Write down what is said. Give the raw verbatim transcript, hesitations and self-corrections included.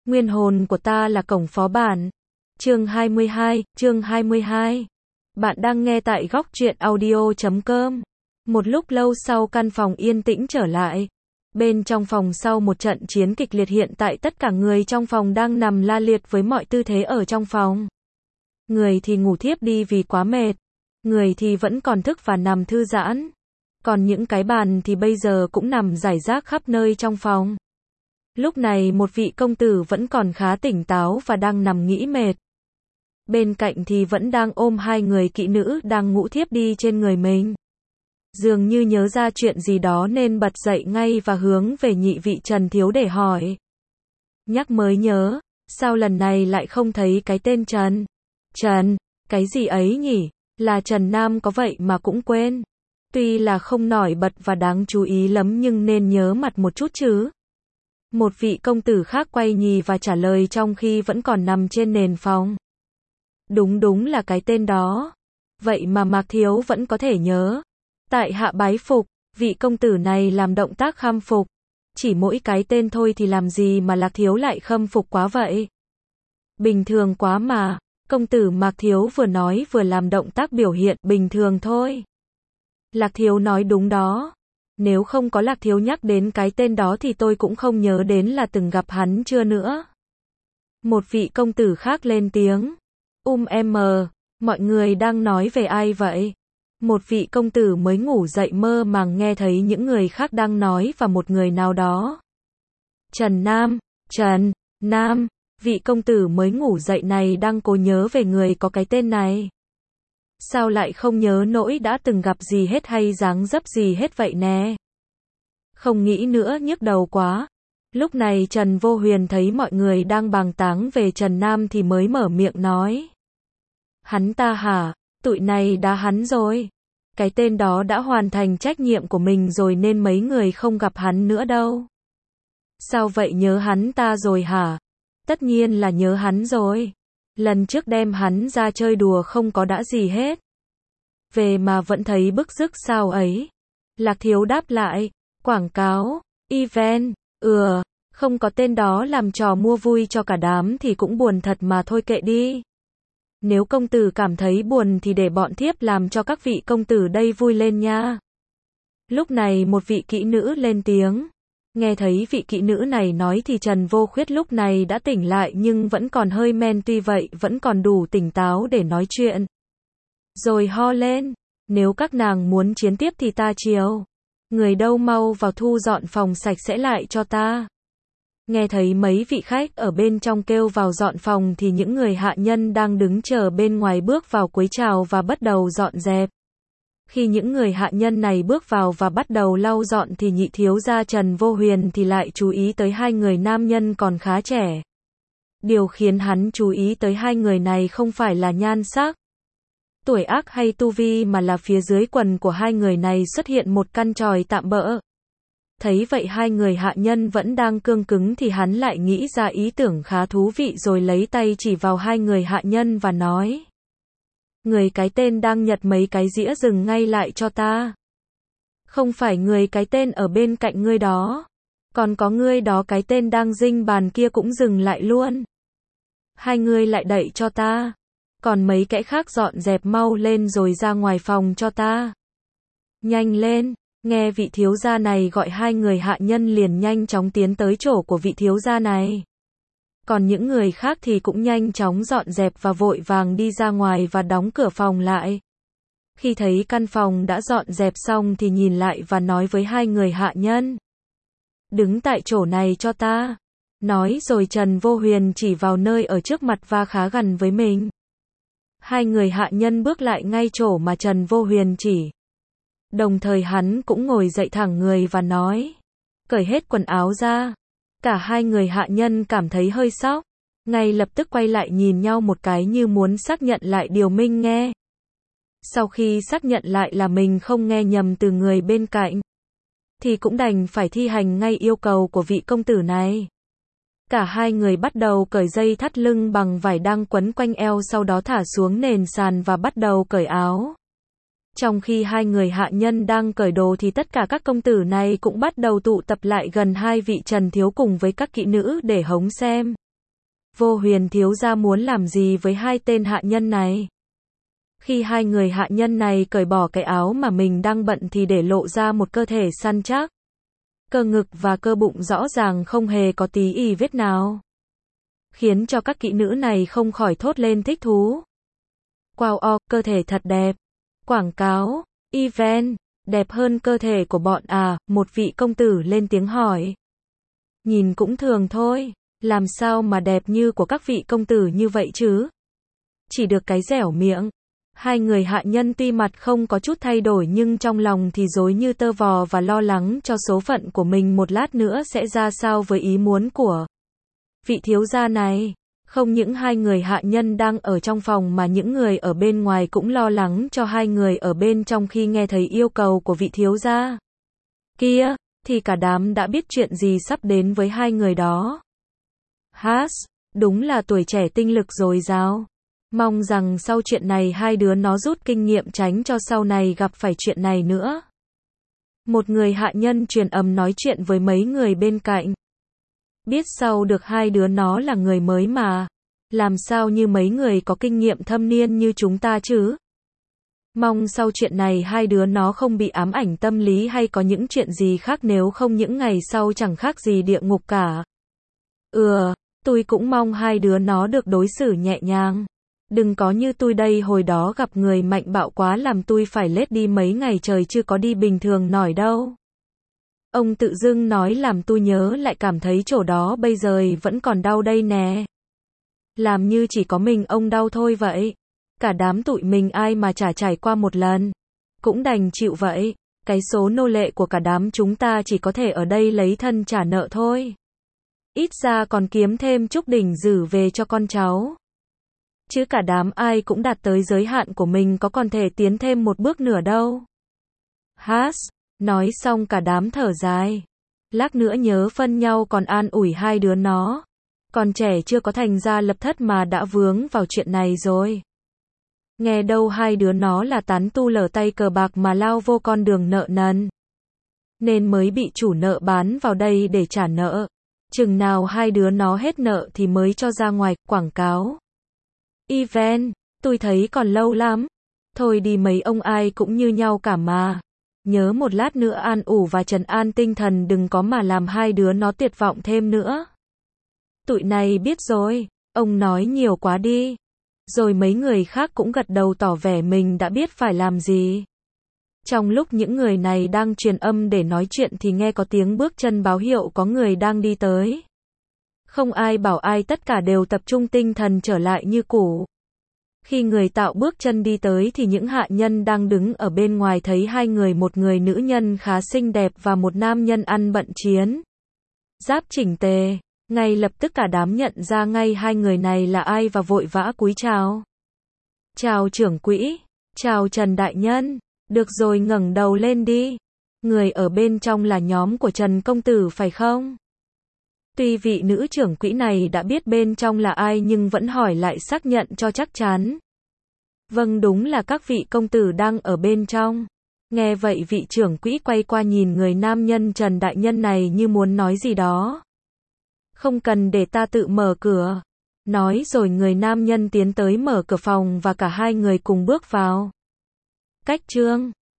Nguyên hồn của ta là cổng phó bản. Chương hai mươi hai, chương hai mươi hai. Bạn đang nghe tại góc truyện audio chấm com. Một lúc lâu sau căn phòng yên tĩnh trở lại. Bên trong phòng sau một trận chiến kịch liệt hiện tại tất cả người trong phòng đang nằm la liệt với mọi tư thế ở trong phòng. Người thì ngủ thiếp đi vì quá mệt. Người thì vẫn còn thức và nằm thư giãn. Còn những cái bàn thì bây giờ cũng nằm rải rác khắp nơi trong phòng. Lúc này một vị công tử vẫn còn khá tỉnh táo và đang nằm nghĩ mệt. Bên cạnh thì vẫn đang ôm hai người kỹ nữ đang ngủ thiếp đi trên người mình. Dường như nhớ ra chuyện gì đó nên bật dậy ngay và hướng về nhị vị Trần Thiếu để hỏi. Nhắc mới nhớ, sao lần này lại không thấy cái tên Trần? Trần, cái gì ấy nhỉ? Là Trần Nam có vậy mà cũng quên. Tuy là không nổi bật và đáng chú ý lắm nhưng nên nhớ mặt một chút chứ. Một vị công tử khác quay nhì và trả lời trong khi vẫn còn nằm trên nền phòng. Đúng đúng là cái tên đó. Vậy mà Mạc Thiếu vẫn có thể nhớ. Tại hạ bái phục, vị công tử này làm động tác khâm phục. Chỉ mỗi cái tên thôi thì làm gì mà Lạc Thiếu lại khâm phục quá vậy? Bình thường quá mà, công tử Mạc Thiếu vừa nói vừa làm động tác biểu hiện bình thường thôi. Lạc Thiếu nói đúng đó. Nếu không có Lạc Thiếu nhắc đến cái tên đó thì tôi cũng không nhớ đến là từng gặp hắn chưa nữa. Một vị công tử khác lên tiếng. Um em, mọi người đang nói về ai vậy? Một vị công tử mới ngủ dậy mơ màng nghe thấy những người khác đang nói và một người nào đó. Trần Nam, Trần Nam, vị công tử mới ngủ dậy này đang cố nhớ về người có cái tên này. Sao lại không nhớ nỗi đã từng gặp gì hết hay dáng dấp gì hết vậy nè? Không nghĩ nữa nhức đầu quá. Lúc này Trần Vô Huyền thấy mọi người đang bàn tán về Trần Nam thì mới mở miệng nói. Hắn ta hả? Tụi này đã hắn rồi. Cái tên đó đã hoàn thành trách nhiệm của mình rồi nên mấy người không gặp hắn nữa đâu. Sao vậy, nhớ hắn ta rồi hả? Tất nhiên là nhớ hắn rồi. Lần trước đem hắn ra chơi đùa không có đã gì hết. Về mà vẫn thấy bức rứt sao ấy. Lạc Thiếu đáp lại. Quảng cáo, event, ừ, không có tên đó làm trò mua vui cho cả đám thì cũng buồn thật mà thôi kệ đi. Nếu công tử cảm thấy buồn thì để bọn thiếp làm cho các vị công tử đây vui lên nha. Lúc này một vị kỹ nữ lên tiếng. Nghe thấy vị kỹ nữ này nói thì Trần Vô Khuyết lúc này đã tỉnh lại nhưng vẫn còn hơi men, tuy vậy vẫn còn đủ tỉnh táo để nói chuyện. Rồi ho lên, nếu các nàng muốn chiến tiếp thì ta chiều. Người đâu mau vào thu dọn phòng sạch sẽ lại cho ta. Nghe thấy mấy vị khách ở bên trong kêu vào dọn phòng thì những người hạ nhân đang đứng chờ bên ngoài bước vào cúi chào và bắt đầu dọn dẹp. Khi những người hạ nhân này bước vào và bắt đầu lau dọn thì nhị thiếu gia Trần Vô Huyền thì lại chú ý tới hai người nam nhân còn khá trẻ. Điều khiến hắn chú ý tới hai người này không phải là nhan sắc, tuổi ác hay tu vi mà là phía dưới quần của hai người này xuất hiện một căn chòi tạm bỡ. Thấy vậy hai người hạ nhân vẫn đang cương cứng thì hắn lại nghĩ ra ý tưởng khá thú vị rồi lấy tay chỉ vào hai người hạ nhân và nói. Người cái tên đang nhặt mấy cái dĩa dừng ngay lại cho ta. Không phải người cái tên ở bên cạnh ngươi đó. Còn có ngươi đó cái tên đang dinh bàn kia cũng dừng lại luôn. Hai người lại đậy cho ta. Còn mấy kẻ khác dọn dẹp mau lên rồi ra ngoài phòng cho ta. Nhanh lên, nghe vị thiếu gia này gọi hai người hạ nhân liền nhanh chóng tiến tới chỗ của vị thiếu gia này. Còn những người khác thì cũng nhanh chóng dọn dẹp và vội vàng đi ra ngoài và đóng cửa phòng lại. Khi thấy căn phòng đã dọn dẹp xong thì nhìn lại và nói với hai người hạ nhân. Đứng tại chỗ này cho ta. Nói rồi Trần Vô Huyền chỉ vào nơi ở trước mặt và khá gần với mình. Hai người hạ nhân bước lại ngay chỗ mà Trần Vô Huyền chỉ. Đồng thời hắn cũng ngồi dậy thẳng người và nói. Cởi hết quần áo ra. Cả hai người hạ nhân cảm thấy hơi sốc. Ngay lập tức quay lại nhìn nhau một cái như muốn xác nhận lại điều mình nghe. Sau khi xác nhận lại là mình không nghe nhầm từ người bên cạnh, thì cũng đành phải thi hành ngay yêu cầu của vị công tử này. Cả hai người bắt đầu cởi dây thắt lưng bằng vải đang quấn quanh eo, sau đó thả xuống nền sàn và bắt đầu cởi áo. Trong khi hai người hạ nhân đang cởi đồ thì tất cả các công tử này cũng bắt đầu tụ tập lại gần hai vị Trần Thiếu cùng với các kỹ nữ để hóng xem. Vô Huyền thiếu gia muốn làm gì với hai tên hạ nhân này? Khi hai người hạ nhân này cởi bỏ cái áo mà mình đang bận thì để lộ ra một cơ thể săn chắc. Cơ ngực và cơ bụng rõ ràng không hề có tí y vết nào. Khiến cho các kỹ nữ này không khỏi thốt lên thích thú. Wow o, cơ thể thật đẹp. Quảng cáo, event, đẹp hơn cơ thể của bọn à, một vị công tử lên tiếng hỏi. Nhìn cũng thường thôi, làm sao mà đẹp như của các vị công tử như vậy chứ? Chỉ được cái dẻo miệng. Hai người hạ nhân tuy mặt không có chút thay đổi nhưng trong lòng thì rối như tơ vò và lo lắng cho số phận của mình một lát nữa sẽ ra sao với ý muốn của vị thiếu gia này. Không những hai người hạ nhân đang ở trong phòng mà những người ở bên ngoài cũng lo lắng cho hai người ở bên trong khi nghe thấy yêu cầu của vị thiếu gia kia, thì cả đám đã biết chuyện gì sắp đến với hai người đó. Has, đúng là tuổi trẻ tinh lực dồi dào. Mong rằng sau chuyện này hai đứa nó rút kinh nghiệm tránh cho sau này gặp phải chuyện này nữa. Một người hạ nhân truyền âm nói chuyện với mấy người bên cạnh. Biết sau được hai đứa nó là người mới mà. Làm sao như mấy người có kinh nghiệm thâm niên như chúng ta chứ? Mong sau chuyện này hai đứa nó không bị ám ảnh tâm lý hay có những chuyện gì khác, nếu không những ngày sau chẳng khác gì địa ngục cả. Ừ, tôi cũng mong hai đứa nó được đối xử nhẹ nhàng. Đừng có như tôi đây, hồi đó gặp người mạnh bạo quá làm tôi phải lết đi mấy ngày trời chứ có đi bình thường nổi đâu. Ông tự dưng nói làm tôi nhớ lại cảm thấy chỗ đó bây giờ vẫn còn đau đây nè. Làm như chỉ có mình ông đau thôi vậy. Cả đám tụi mình ai mà chả trải qua một lần. Cũng đành chịu vậy. Cái số nô lệ của cả đám chúng ta chỉ có thể ở đây lấy thân trả nợ thôi. Ít ra còn kiếm thêm chút đỉnh dử về cho con cháu. Chứ cả đám ai cũng đạt tới giới hạn của mình, có còn thể tiến thêm một bước nữa đâu. Has, nói xong cả đám thở dài. Lát nữa nhớ phân nhau còn an ủi hai đứa nó. Còn trẻ chưa có thành gia lập thất mà đã vướng vào chuyện này rồi. Nghe đâu hai đứa nó là tán tu lở tay cờ bạc mà lao vô con đường nợ nần. Nên mới bị chủ nợ bán vào đây để trả nợ. Chừng nào hai đứa nó hết nợ thì mới cho ra ngoài quảng cáo. Event, tôi thấy còn lâu lắm. Thôi đi, mấy ông ai cũng như nhau cả mà. Nhớ một lát nữa an ủi và trấn an tinh thần, đừng có mà làm hai đứa nó tuyệt vọng thêm nữa. Tụi này biết rồi, ông nói nhiều quá đi. Rồi mấy người khác cũng gật đầu tỏ vẻ mình đã biết phải làm gì. Trong lúc những người này đang truyền âm để nói chuyện thì nghe có tiếng bước chân báo hiệu có người đang đi tới. Không ai bảo ai, tất cả đều tập trung tinh thần trở lại như cũ. Khi người tạo bước chân đi tới thì những hạ nhân đang đứng ở bên ngoài thấy hai người, một người nữ nhân khá xinh đẹp và một nam nhân ăn bận chiến giáp chỉnh tề. Ngay lập tức cả đám nhận ra ngay hai người này là ai và vội vã cúi chào. Chào trưởng quỹ, chào Trần đại nhân, được rồi ngẩng đầu lên đi. Người ở bên trong là nhóm của Trần công tử phải không? Tuy vị nữ trưởng quỹ này đã biết bên trong là ai nhưng vẫn hỏi lại xác nhận cho chắc chắn. Vâng, đúng là các vị công tử đang ở bên trong. Nghe vậy vị trưởng quỹ quay qua nhìn người nam nhân Trần đại nhân này như muốn nói gì đó. Không cần, để ta tự mở cửa. Nói rồi người nam nhân tiến tới mở cửa phòng và cả hai người cùng bước vào. Cách chương